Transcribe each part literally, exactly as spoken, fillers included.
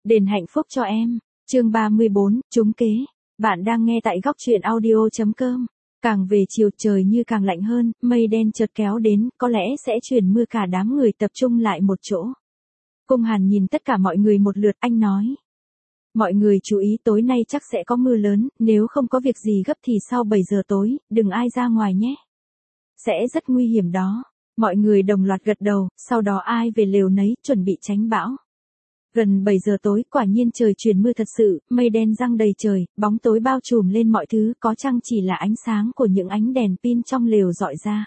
Đền hạnh phúc cho em. Chương ba mươi bốn, trúng kế. Bạn đang nghe tại góc truyện audio chấm com. Càng về chiều trời như càng lạnh hơn, mây đen chợt kéo đến, có lẽ sẽ chuyển mưa, cả đám người tập trung lại một chỗ. Cung Hàn nhìn tất cả mọi người một lượt, anh nói. Mọi người chú ý, tối nay chắc sẽ có mưa lớn, nếu không có việc gì gấp thì sau bảy giờ tối, đừng ai ra ngoài nhé. Sẽ rất nguy hiểm đó. Mọi người đồng loạt gật đầu, sau đó ai về lều nấy, chuẩn bị tránh bão. Gần bảy giờ tối, quả nhiên trời chuyển mưa thật sự, mây đen giăng đầy trời, bóng tối bao trùm lên mọi thứ, có chăng chỉ là ánh sáng của những ánh đèn pin trong lều rọi ra.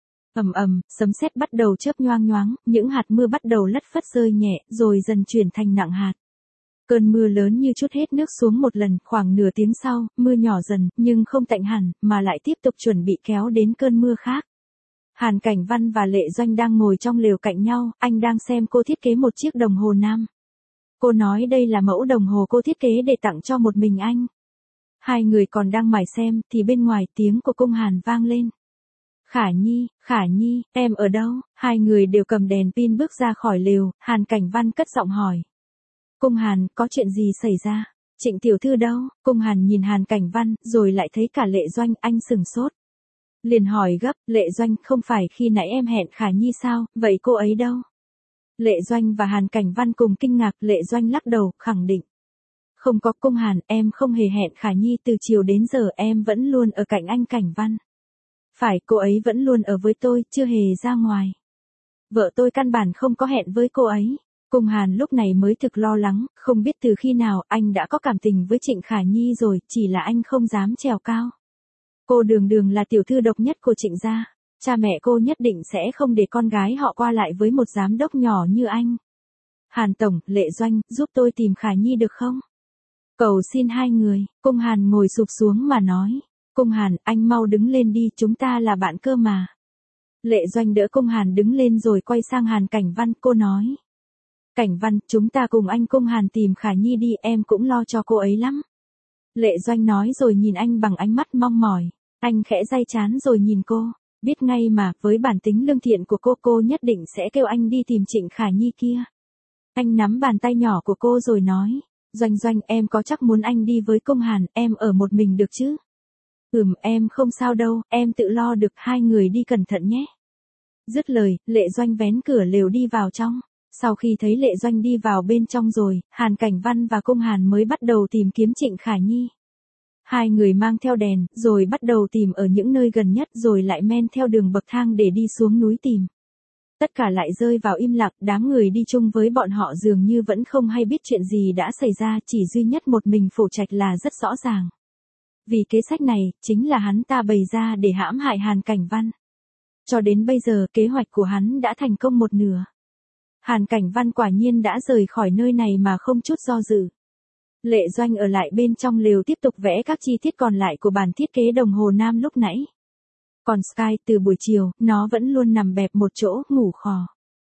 Ầm ầm, sấm sét bắt đầu chớp nhoang nhoáng, những hạt mưa bắt đầu lất phất rơi nhẹ, rồi dần chuyển thành nặng hạt. Cơn mưa lớn như trút hết nước xuống một lần, khoảng nửa tiếng sau, mưa nhỏ dần, nhưng không tạnh hẳn, mà lại tiếp tục chuẩn bị kéo đến cơn mưa khác. Hàn Cảnh Văn và Lệ Doanh đang ngồi trong lều cạnh nhau, anh đang xem cô thiết kế một chiếc đồng hồ nam. Cô nói đây là mẫu đồng hồ cô thiết kế để tặng cho một mình anh. Hai người còn đang mải xem, thì bên ngoài tiếng của Cung Hàn vang lên. Khả Nhi, Khả Nhi, em ở đâu? Hai người đều cầm đèn pin bước ra khỏi lều, Hàn Cảnh Văn cất giọng hỏi. Cung Hàn, có chuyện gì xảy ra? Trịnh tiểu thư đâu? Cung Hàn nhìn Hàn Cảnh Văn, rồi lại thấy cả Lệ Doanh, anh sừng sốt. Liền hỏi gấp, Lệ Doanh, không phải khi nãy em hẹn Khả Nhi sao, vậy cô ấy đâu? Lệ Doanh và Hàn Cảnh Văn cùng kinh ngạc, Lệ Doanh lắc đầu, khẳng định. Không có. Cung Hàn, em không hề hẹn Khả Nhi, từ chiều đến giờ em vẫn luôn ở cạnh anh Cảnh Văn. Phải, cô ấy vẫn luôn ở với tôi, chưa hề ra ngoài. Vợ tôi căn bản không có hẹn với cô ấy. Cung Hàn lúc này mới thực lo lắng, không biết từ khi nào anh đã có cảm tình với Trịnh Khả Nhi rồi, chỉ là anh không dám trèo cao. Cô đường đường là tiểu thư độc nhất của Trịnh gia, cha mẹ cô nhất định sẽ không để con gái họ qua lại với một giám đốc nhỏ như anh. Hàn tổng, Lệ Doanh, giúp tôi tìm Khả Nhi được không? Cầu xin hai người. Cung Hàn ngồi sụp xuống mà nói. Cung Hàn, anh mau đứng lên đi, chúng ta là bạn cơ mà. Lệ Doanh đỡ Cung Hàn đứng lên rồi quay sang Hàn Cảnh Văn, cô nói. Cảnh Văn, chúng ta cùng anh Cung Hàn tìm Khả Nhi đi, em cũng lo cho cô ấy lắm. Lệ Doanh nói rồi nhìn anh bằng ánh mắt mong mỏi. Anh khẽ day trán rồi nhìn cô. Biết ngay mà, với bản tính lương thiện của cô, cô nhất định sẽ kêu anh đi tìm Trịnh Khả Nhi kia. Anh nắm bàn tay nhỏ của cô rồi nói. Doanh Doanh, em có chắc muốn anh đi với Cung Hàn, em ở một mình được chứ? Ừm, em không sao đâu, em tự lo được, hai người đi cẩn thận nhé. Dứt lời, Lệ Doanh vén cửa lều đi vào trong. Sau khi thấy Lệ Doanh đi vào bên trong rồi, Hàn Cảnh Văn và Cung Hàn mới bắt đầu tìm kiếm Trịnh Khả Nhi. Hai người mang theo đèn, rồi bắt đầu tìm ở những nơi gần nhất, rồi lại men theo đường bậc thang để đi xuống núi tìm. Tất cả lại rơi vào im lặng, đám người đi chung với bọn họ dường như vẫn không hay biết chuyện gì đã xảy ra, chỉ duy nhất một mình Phổ Trạch là rất rõ ràng. Vì kế sách này, chính là hắn ta bày ra để hãm hại Hàn Cảnh Văn. Cho đến bây giờ, kế hoạch của hắn đã thành công một nửa. Hàn Cảnh Văn quả nhiên đã rời khỏi nơi này mà không chút do dự. Lệ Doanh ở lại bên trong lều tiếp tục vẽ các chi tiết còn lại của bản thiết kế đồng hồ nam lúc nãy. Còn Sky, từ buổi chiều, nó vẫn luôn nằm bẹp một chỗ, ngủ khò.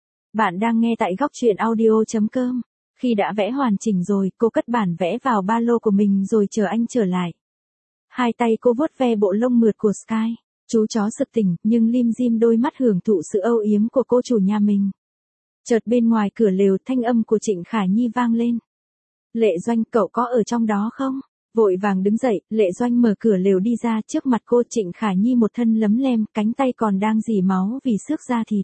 Bạn đang nghe tại góc truyện audio chấm com. Khi đã vẽ hoàn chỉnh rồi, cô cất bản vẽ vào ba lô của mình rồi chờ anh trở lại. Hai tay cô vuốt ve bộ lông mượt của Sky. Chú chó sực tỉnh, nhưng lim dim đôi mắt hưởng thụ sự âu yếm của cô chủ nhà mình. Chợt bên ngoài cửa lều, thanh âm của Trịnh Khả Nhi vang lên. Lệ Doanh, cậu có ở trong đó không? Vội vàng đứng dậy, Lệ Doanh mở cửa lều đi ra, trước mặt cô Trịnh Khả Nhi một thân lấm lem, cánh tay còn đang rỉ máu vì xước da thịt.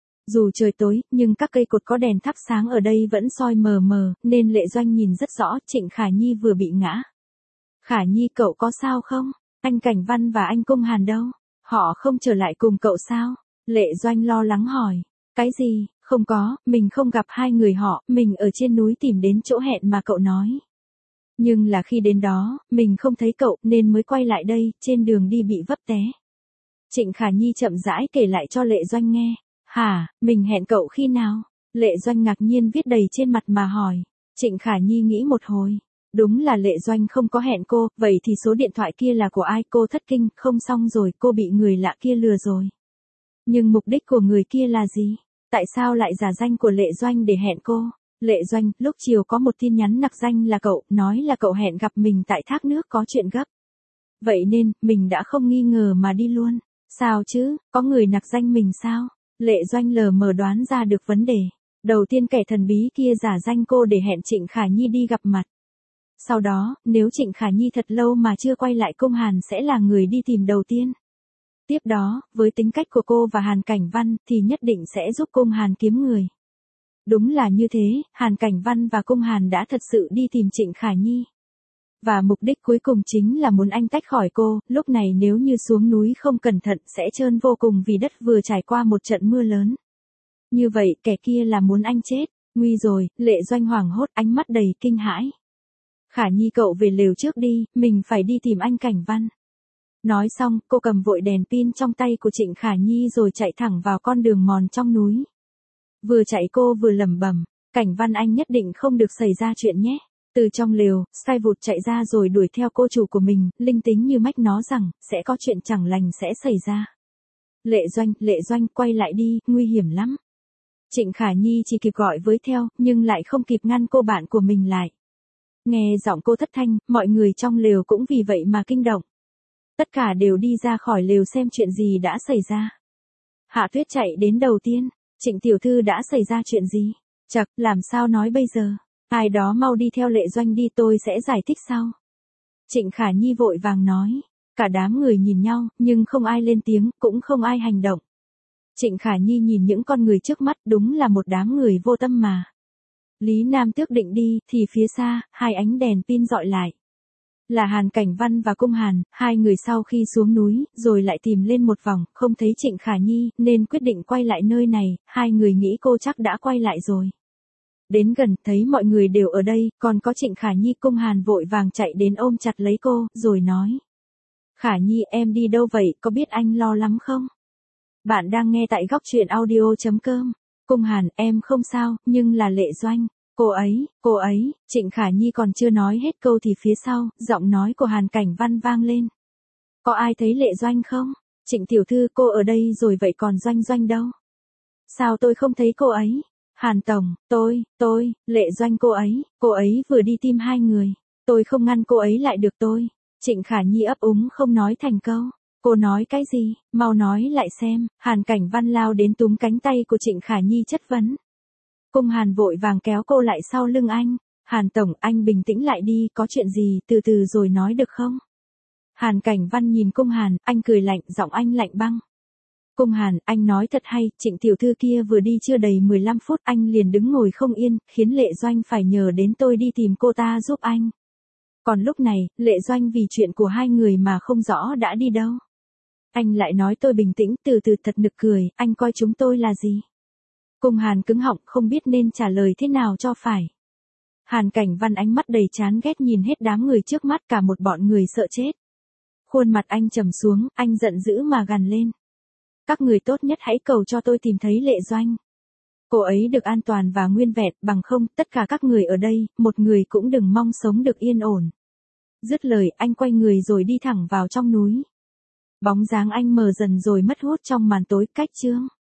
Dù trời tối, nhưng các cây cột có đèn thắp sáng ở đây vẫn soi mờ mờ, nên Lệ Doanh nhìn rất rõ, Trịnh Khả Nhi vừa bị ngã. Khả Nhi, cậu có sao không? Anh Cảnh Văn và anh Cung Hàn đâu? Họ không trở lại cùng cậu sao? Lệ Doanh lo lắng hỏi. Cái gì? Không có, mình không gặp hai người họ, mình ở trên núi tìm đến chỗ hẹn mà cậu nói. Nhưng là khi đến đó, mình không thấy cậu, nên mới quay lại đây, trên đường đi bị vấp té. Trịnh Khả Nhi chậm rãi kể lại cho Lệ Doanh nghe. Hả, mình hẹn cậu khi nào? Lệ Doanh ngạc nhiên viết đầy trên mặt mà hỏi. Trịnh Khả Nhi nghĩ một hồi. Đúng là Lệ Doanh không có hẹn cô, vậy thì số điện thoại kia là của ai? Cô thất kinh, không xong rồi, cô bị người lạ kia lừa rồi. Nhưng mục đích của người kia là gì? Tại sao lại giả danh của Lệ Doanh để hẹn cô? Lệ Doanh, lúc chiều có một tin nhắn nặc danh là cậu, nói là cậu hẹn gặp mình tại thác nước có chuyện gấp. Vậy nên, mình đã không nghi ngờ mà đi luôn. Sao chứ, có người nặc danh mình sao? Lệ Doanh lờ mờ đoán ra được vấn đề. Đầu tiên kẻ thần bí kia giả danh cô để hẹn Trịnh Khả Nhi đi gặp mặt. Sau đó, nếu Trịnh Khả Nhi thật lâu mà chưa quay lại, Cung Hàn sẽ là người đi tìm đầu tiên. Tiếp đó, với tính cách của cô và Hàn Cảnh Văn thì nhất định sẽ giúp Cung Hàn kiếm người. Đúng là như thế, Hàn Cảnh Văn và Cung Hàn đã thật sự đi tìm Trịnh Khả Nhi. Và mục đích cuối cùng chính là muốn anh tách khỏi cô, lúc này nếu như xuống núi không cẩn thận sẽ trơn vô cùng vì đất vừa trải qua một trận mưa lớn. Như vậy kẻ kia là muốn anh chết, nguy rồi, Lệ Doanh hoảng hốt, ánh mắt đầy kinh hãi. Khả Nhi cậu về lều trước đi, mình phải đi tìm anh Cảnh Văn. Nói xong, cô cầm vội đèn pin trong tay của Trịnh Khả Nhi rồi chạy thẳng vào con đường mòn trong núi. Vừa chạy cô vừa lẩm bẩm, Cảnh Văn anh nhất định không được xảy ra chuyện nhé. Từ trong lều, Sai vụt chạy ra rồi đuổi theo cô chủ của mình, linh tính như mách nó rằng, sẽ có chuyện chẳng lành sẽ xảy ra. Lệ Doanh, Lệ Doanh quay lại đi, nguy hiểm lắm. Trịnh Khả Nhi chỉ kịp gọi với theo, nhưng lại không kịp ngăn cô bạn của mình lại. Nghe giọng cô thất thanh, mọi người trong lều cũng vì vậy mà kinh động. Tất cả đều đi ra khỏi lều xem chuyện gì đã xảy ra. Hạ Tuyết chạy đến đầu tiên, Trịnh tiểu thư đã xảy ra chuyện gì? Chậc, làm sao nói bây giờ? Ai đó mau đi theo Lệ Doanh đi, tôi sẽ giải thích sau. Trịnh Khả Nhi vội vàng nói. Cả đám người nhìn nhau, nhưng không ai lên tiếng, cũng không ai hành động. Trịnh Khả Nhi nhìn những con người trước mắt, đúng là một đám người vô tâm mà. Lý Nam Tước định đi, thì phía xa, hai ánh đèn pin dọi lại. Là Hàn Cảnh Văn và Cung Hàn, hai người sau khi xuống núi, rồi lại tìm lên một vòng, không thấy Trịnh Khả Nhi, nên quyết định quay lại nơi này, hai người nghĩ cô chắc đã quay lại rồi. Đến gần, thấy mọi người đều ở đây, còn có Trịnh Khả Nhi. Cung Hàn vội vàng chạy đến ôm chặt lấy cô, rồi nói. Khả Nhi, em đi đâu vậy, có biết anh lo lắm không? Bạn đang nghe tại góc truyện audio.com. Cung Hàn, em không sao, nhưng là Lệ Doanh. Cô ấy, cô ấy, Trịnh Khả Nhi còn chưa nói hết câu thì phía sau, giọng nói của Hàn Cảnh Văn vang lên. Có ai thấy Lệ Doanh không? Trịnh tiểu thư, cô ở đây rồi vậy còn Doanh Doanh đâu? Sao tôi không thấy cô ấy? Hàn tổng, tôi, tôi, Lệ Doanh cô ấy, cô ấy vừa đi tìm hai người. Tôi không ngăn cô ấy lại được tôi. Trịnh Khả Nhi ấp úng không nói thành câu. Cô nói cái gì, mau nói lại xem. Hàn Cảnh Văn lao đến túm cánh tay của Trịnh Khả Nhi chất vấn. Cung Hàn vội vàng kéo cô lại sau lưng anh. Hàn tổng, anh bình tĩnh lại đi, có chuyện gì, từ từ rồi nói được không? Hàn Cảnh Văn nhìn Cung Hàn, anh cười lạnh, giọng anh lạnh băng. Cung Hàn, anh nói thật hay, Trịnh tiểu thư kia vừa đi chưa đầy mười lăm phút, anh liền đứng ngồi không yên, khiến Lệ Doanh phải nhờ đến tôi đi tìm cô ta giúp anh. Còn lúc này, Lệ Doanh vì chuyện của hai người mà không rõ đã đi đâu. Anh lại nói tôi bình tĩnh, từ từ, thật nực cười, anh coi chúng tôi là gì? Cung Hàn cứng họng, không biết nên trả lời thế nào cho phải. Hàn Cảnh Văn ánh mắt đầy chán ghét nhìn hết đám người trước mắt, cả một bọn người sợ chết. Khuôn mặt anh trầm xuống, anh giận dữ mà gằn lên. Các người tốt nhất hãy cầu cho tôi tìm thấy Lệ Doanh. Cô ấy được an toàn và nguyên vẹn, bằng không, tất cả các người ở đây, một người cũng đừng mong sống được yên ổn. Dứt lời, anh quay người rồi đi thẳng vào trong núi. Bóng dáng anh mờ dần rồi mất hút trong màn tối. Cách chương